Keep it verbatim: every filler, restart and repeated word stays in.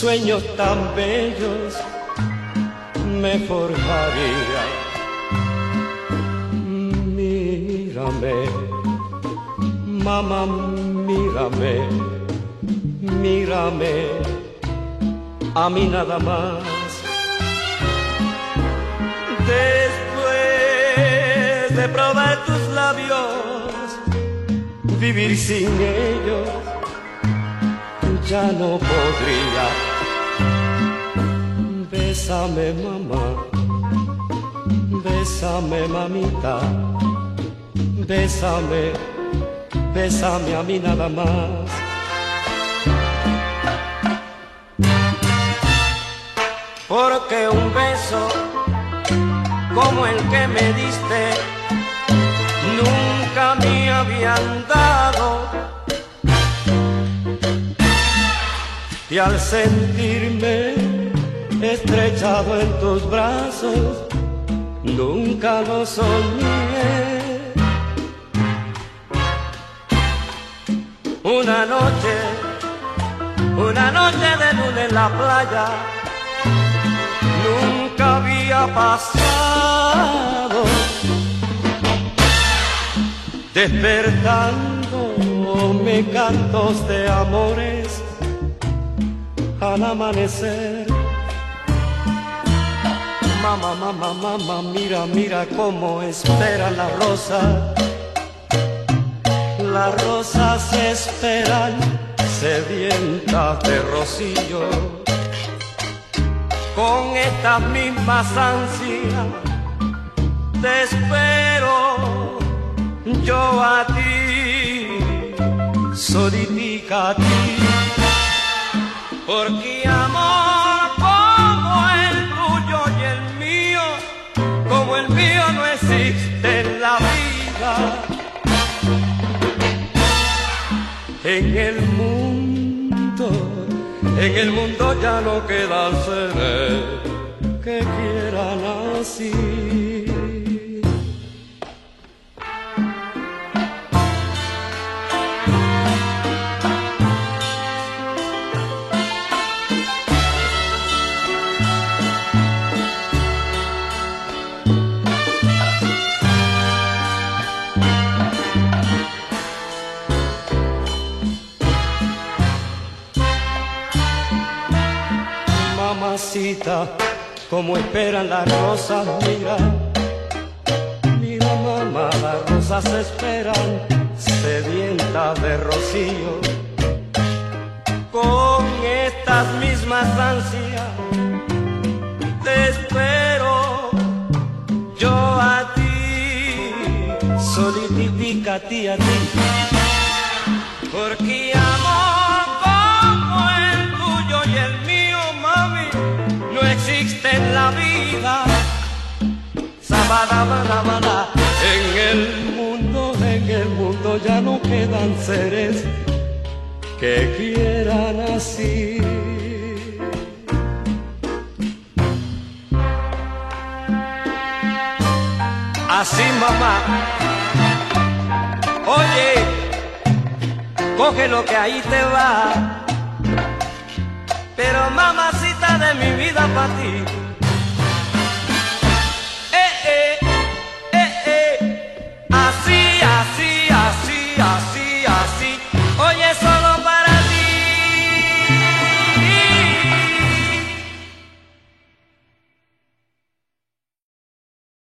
sueños tan bellos me forjaría. Mírame, mamá, mírame, mírame, a mí nada más. Después de probar tus labios, vivir sin ellos ya no podría. Bésame, mamá, bésame, mamita, bésame, bésame a mí nada más. Porque un beso como el que me diste nunca me habían dado, y al sentirme estrechado en tus brazos nunca lo soñé. Una noche, una noche de luna en la playa nunca había pasado, despertándome cantos de amores al amanecer. Mamá, mamá, mamá, mira, mira cómo espera la rosa. Las rosas esperan sedientas de rocío. Con estas mismas ansias te espero yo a ti, solitica a ti, porque amor como el tuyo y el mío, como el mío no existe en la vida. En el mundo, en el mundo ya no quedan seres que quieran así. Mamacita, como esperan las rosas, mira, mira mamá, las rosas esperan sedientas de rocío. Con estas mismas ansias te espero yo a ti, solitica a ti, a ti, porque amor como el tuyo y el mío, mami, no existe en la vida. Sabadabadabada. En el mundo, en el mundo ya no quedan seres que quieran así. Así, mamá. Oye, coge lo que ahí te va, pero mamacita de mi vida pa' ti